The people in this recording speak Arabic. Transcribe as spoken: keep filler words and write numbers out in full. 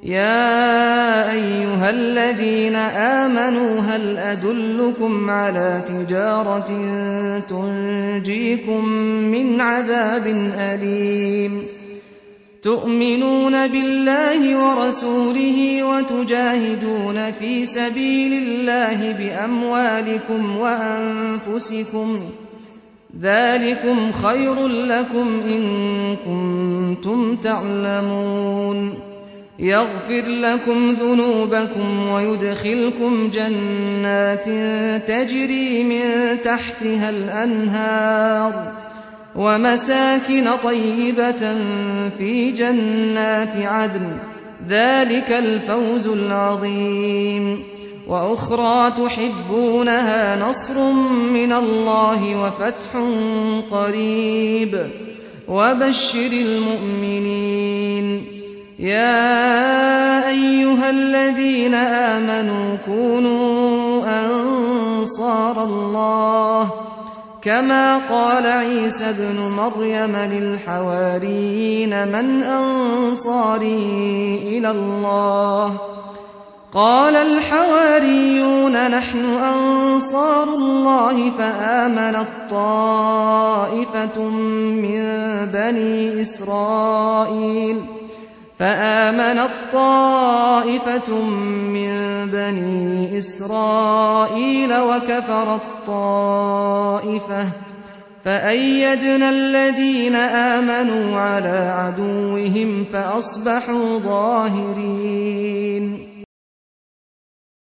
يا أيها الذين آمنوا هل أدلكم على تجارة تنجيكم من عذاب أليم تؤمنون بالله ورسوله وتجاهدون في سبيل الله بأموالكم وأنفسكم ذلكم خير لكم إن كنتم تعلمون يغفر لكم ذنوبكم ويدخلكم جنات تجري من تحتها الأنهار ومساكن طيبة في جنات عدن ذلك الفوز العظيم وأخرى تحبونها نصر من الله وفتح قريب وبشر المؤمنين يا أيها الذين آمنوا كونوا أنصار الله كما قال عيسى ابن مريم للحواريين من أنصاري إلى الله قال الحواريون نحن أنصار الله فآمنت طائفة من بني إسرائيل فآمنت طائفة من بني إسرائيل وكفرت طائفة فأيدنا الذين آمنوا على عدوهم فأصبحوا ظاهرين